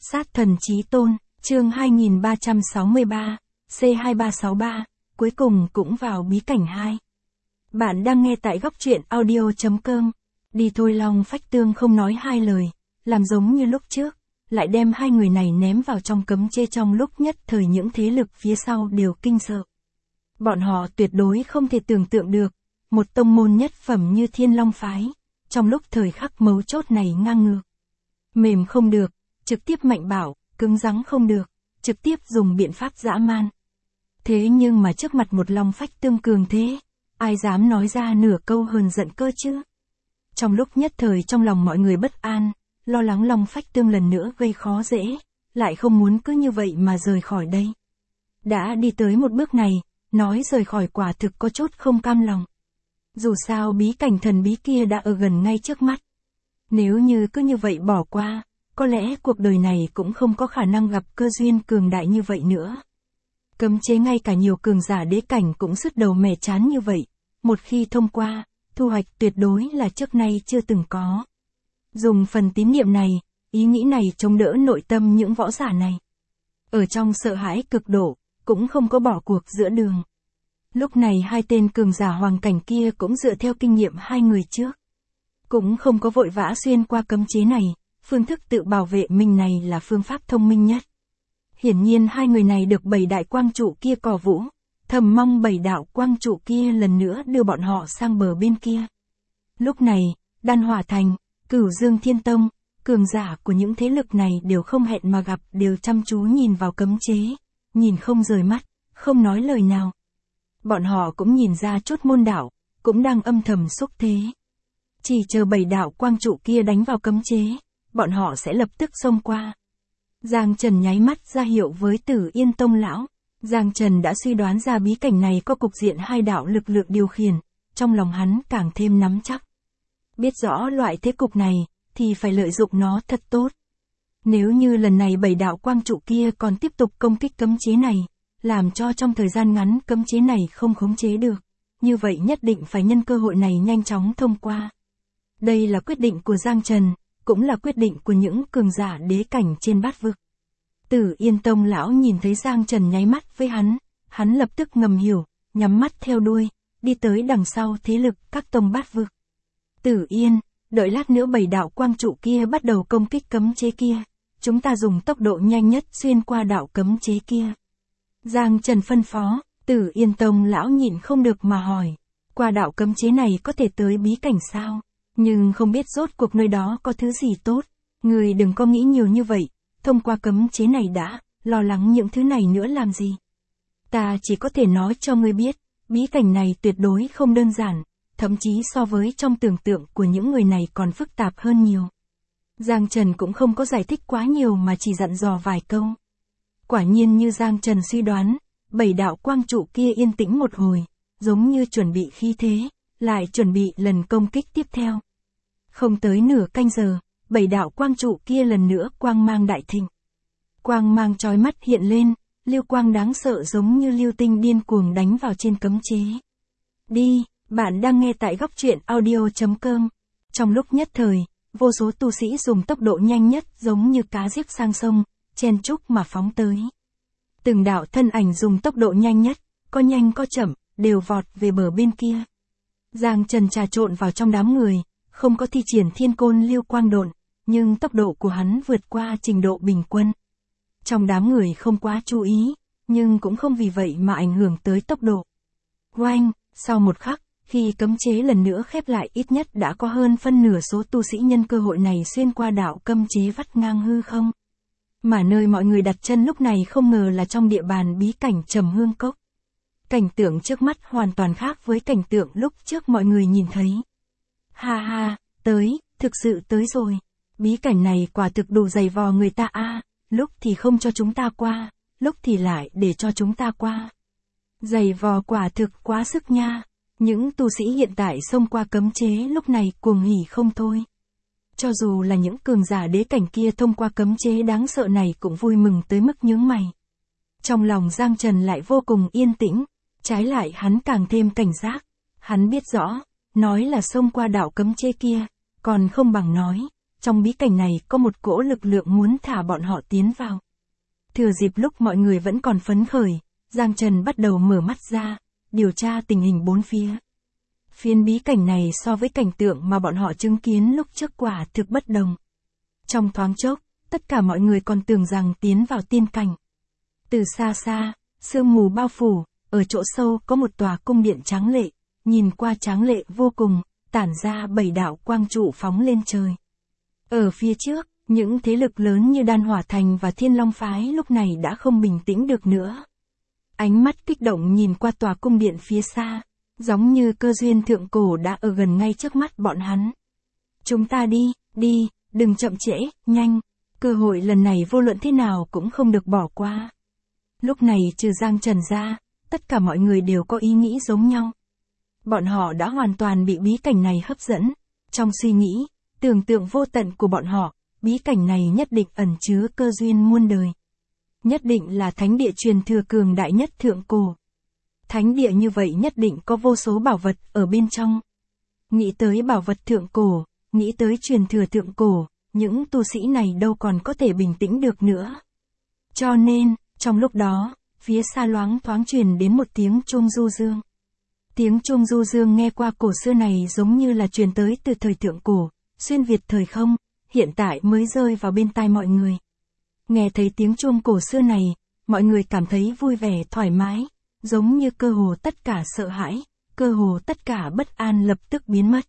Sát thần chí tôn, chương 2363, C2363, cuối cùng cũng vào bí cảnh 2. Bạn đang nghe tại góc truyện audio.com. Đi thôi, Long Phách Tương không nói hai lời, làm giống như lúc trước, lại đem hai người này ném vào trong cấm chế. Trong lúc nhất thời những thế lực phía sau đều kinh sợ. Bọn họ tuyệt đối không thể tưởng tượng được, một tông môn nhất phẩm như Thiên Long Phái, trong lúc thời khắc mấu chốt này ngang ngược. Mềm không được, trực tiếp mạnh bạo, cứng rắn không được, trực tiếp dùng biện pháp dã man. Thế nhưng mà trước mặt một Long Phách Tương cường thế, ai dám nói ra nửa câu hờn giận cơ chứ? Trong lúc nhất thời trong lòng mọi người bất an, lo lắng Long Phách Tương lần nữa gây khó dễ, lại không muốn cứ như vậy mà rời khỏi đây. Đã đi tới một bước này, nói rời khỏi quả thực có chút không cam lòng. Dù sao bí cảnh thần bí kia đã ở gần ngay trước mắt. Nếu như cứ như vậy bỏ qua, có lẽ cuộc đời này cũng không có khả năng gặp cơ duyên cường đại như vậy nữa. Cấm chế ngay cả nhiều cường giả đế cảnh cũng sứt đầu mẻ chán như vậy, một khi thông qua, thu hoạch tuyệt đối là trước nay chưa từng có. Dùng phần tín niệm này, ý nghĩ này chống đỡ nội tâm những võ giả này. Ở trong sợ hãi cực độ, cũng không có bỏ cuộc giữa đường. Lúc này hai tên cường giả hoàng cảnh kia cũng dựa theo kinh nghiệm hai người trước. Cũng không có vội vã xuyên qua cấm chế này, phương thức tự bảo vệ mình này là phương pháp thông minh nhất. Hiển nhiên hai người này được 7 đại quang trụ kia cổ vũ, thầm mong 7 đạo quang trụ kia lần nữa đưa bọn họ sang bờ bên kia. Lúc này, Đan Hỏa Thành, Cửu Dương Thiên Tông, cường giả của những thế lực này đều không hẹn mà gặp, đều chăm chú nhìn vào cấm chế, nhìn không rời mắt, không nói lời nào. Bọn họ cũng nhìn ra chốt môn đạo, cũng đang âm thầm xúc thế. Chỉ chờ 7 đạo quang trụ kia đánh vào cấm chế, bọn họ sẽ lập tức xông qua. Giang Trần nháy mắt ra hiệu với Tử Yên Tông lão. Giang Trần đã suy đoán ra bí cảnh này có cục diện hai đạo lực lượng điều khiển, trong lòng hắn càng thêm nắm chắc. Biết rõ loại thế cục này, thì phải lợi dụng nó thật tốt. Nếu như lần này 7 đạo quang trụ kia còn tiếp tục công kích cấm chế này, làm cho trong thời gian ngắn cấm chế này không khống chế được, như vậy nhất định phải nhân cơ hội này nhanh chóng thông qua. Đây là quyết định của Giang Trần, cũng là quyết định của những cường giả đế cảnh trên bát vực. Tử Yên Tông lão nhìn thấy Giang Trần nháy mắt với hắn lập tức ngầm hiểu, nhắm mắt theo đuôi, đi tới đằng sau thế lực các tông bát vực. Tử Yên, đợi lát nữa 7 đạo quang trụ kia bắt đầu công kích cấm chế kia, chúng ta dùng tốc độ nhanh nhất xuyên qua đạo cấm chế kia. Giang Trần phân phó. Tử Yên Tông lão nhịn không được mà hỏi, qua đạo cấm chế này có thể tới bí cảnh sao? Nhưng không biết rốt cuộc nơi đó có thứ gì tốt. Người đừng có nghĩ nhiều như vậy, thông qua cấm chế này đã, lo lắng những thứ này nữa làm gì? Ta chỉ có thể nói cho ngươi biết, bí cảnh này tuyệt đối không đơn giản, thậm chí so với trong tưởng tượng của những người này còn phức tạp hơn nhiều. Giang Trần cũng không có giải thích quá nhiều mà chỉ dặn dò vài câu. Quả nhiên như Giang Trần suy đoán, 7 đạo quang trụ kia yên tĩnh một hồi, giống như chuẩn bị khí thế, lại chuẩn bị lần công kích tiếp theo. Không tới nửa canh giờ, 7 đạo quang trụ kia lần nữa quang mang đại thịnh. Quang mang chói mắt hiện lên, lưu quang đáng sợ giống như lưu tinh điên cuồng đánh vào trên cấm chế. Đi, bạn đang nghe tại góc truyện audio.com. Trong lúc nhất thời, vô số tu sĩ dùng tốc độ nhanh nhất giống như cá giết sang sông, chen chúc mà phóng tới. Từng đạo thân ảnh dùng tốc độ nhanh nhất, có nhanh có chậm, đều vọt về bờ bên kia. Giang Trần trà trộn vào trong đám người, không có thi triển thiên côn lưu quang độn, nhưng tốc độ của hắn vượt qua trình độ bình quân. Trong đám người không quá chú ý, nhưng cũng không vì vậy mà ảnh hưởng tới tốc độ. Oanh, sau một khắc, khi cấm chế lần nữa khép lại ít nhất đã có hơn phân nửa số tu sĩ nhân cơ hội này xuyên qua đạo cấm chế vắt ngang hư không. Mà nơi mọi người đặt chân lúc này không ngờ là trong địa bàn bí cảnh Trầm Hương Cốc. Cảnh tượng trước mắt hoàn toàn khác với cảnh tượng lúc trước mọi người nhìn thấy. Ha ha, thực sự tới rồi. Bí cảnh này quả thực đủ dày vò người ta a, lúc thì không cho chúng ta qua, lúc thì lại để cho chúng ta qua. Dày vò quả thực quá sức nha. Những tu sĩ hiện tại xông qua cấm chế lúc này cuồng hỉ không thôi. Cho dù là những cường giả đế cảnh kia thông qua cấm chế đáng sợ này cũng vui mừng tới mức nhướng mày. Trong lòng Giang Trần lại vô cùng yên tĩnh, trái lại hắn càng thêm cảnh giác. Hắn biết rõ, nói là xông qua đạo cấm chế kia, còn không bằng nói, trong bí cảnh này có một cỗ lực lượng muốn thả bọn họ tiến vào. Thừa dịp lúc mọi người vẫn còn phấn khởi, Giang Trần bắt đầu mở mắt ra, điều tra tình hình bốn phía. Phiến bí cảnh này so với cảnh tượng mà bọn họ chứng kiến lúc trước quả thực bất đồng. Trong thoáng chốc, tất cả mọi người còn tưởng rằng tiến vào tiên cảnh. Từ xa xa, sương mù bao phủ, ở chỗ sâu có một tòa cung điện tráng lệ, nhìn qua tráng lệ vô cùng, tản ra 7 đạo quang trụ phóng lên trời. Ở phía trước, những thế lực lớn như Đan Hỏa Thành và Thiên Long Phái lúc này đã không bình tĩnh được nữa. Ánh mắt kích động nhìn qua tòa cung điện phía xa, giống như cơ duyên thượng cổ đã ở gần ngay trước mắt bọn hắn. Chúng ta đi, đừng chậm trễ, nhanh, cơ hội lần này vô luận thế nào cũng không được bỏ qua. Lúc này trừ Giang Trần ra, tất cả mọi người đều có ý nghĩ giống nhau. Bọn họ đã hoàn toàn bị bí cảnh này hấp dẫn. Trong suy nghĩ, tưởng tượng vô tận của bọn họ, bí cảnh này nhất định ẩn chứa cơ duyên muôn đời. Nhất định là thánh địa truyền thừa cường đại nhất thượng cổ. Thánh địa như vậy nhất định có vô số bảo vật ở bên trong. Nghĩ tới bảo vật thượng cổ, nghĩ tới truyền thừa thượng cổ, những tu sĩ này đâu còn có thể bình tĩnh được nữa. Cho nên, trong lúc đó, phía xa loáng thoáng truyền đến một tiếng chuông du dương. Tiếng chuông du dương nghe qua cổ xưa này giống như là truyền tới từ thời thượng cổ, xuyên việt thời không, hiện tại mới rơi vào bên tai mọi người. Nghe thấy tiếng chuông cổ xưa này, mọi người cảm thấy vui vẻ thoải mái, giống như cơ hồ tất cả sợ hãi, cơ hồ tất cả bất an lập tức biến mất.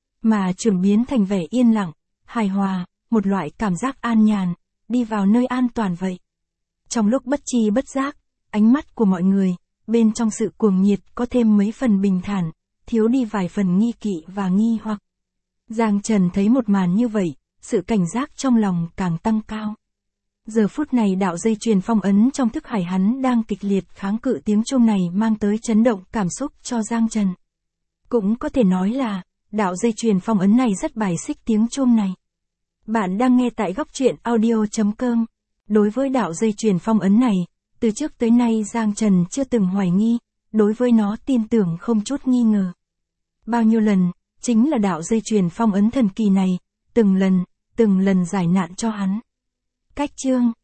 Mà chuyển biến thành vẻ yên lặng, hài hòa, một loại cảm giác an nhàn, đi vào nơi an toàn vậy. Trong lúc bất tri bất giác, ánh mắt của mọi người, bên trong sự cuồng nhiệt có thêm mấy phần bình thản, thiếu đi vài phần nghi kỵ và nghi hoặc. Giang Trần thấy một màn như vậy, sự cảnh giác trong lòng càng tăng cao. Giờ phút này đạo dây chuyền phong ấn trong thức hải hắn đang kịch liệt kháng cự tiếng chuông này mang tới chấn động cảm xúc cho Giang Trần. Cũng có thể nói là, đạo dây chuyền phong ấn này rất bài xích tiếng chuông này. Bạn đang nghe tại Góc Truyện Audio.com. Đối với đạo dây chuyền phong ấn này, từ trước tới nay Giang Trần chưa từng hoài nghi, đối với nó tin tưởng không chút nghi ngờ. Bao nhiêu lần, chính là đạo dây chuyền phong ấn thần kỳ này, từng lần giải nạn cho hắn. Cách chương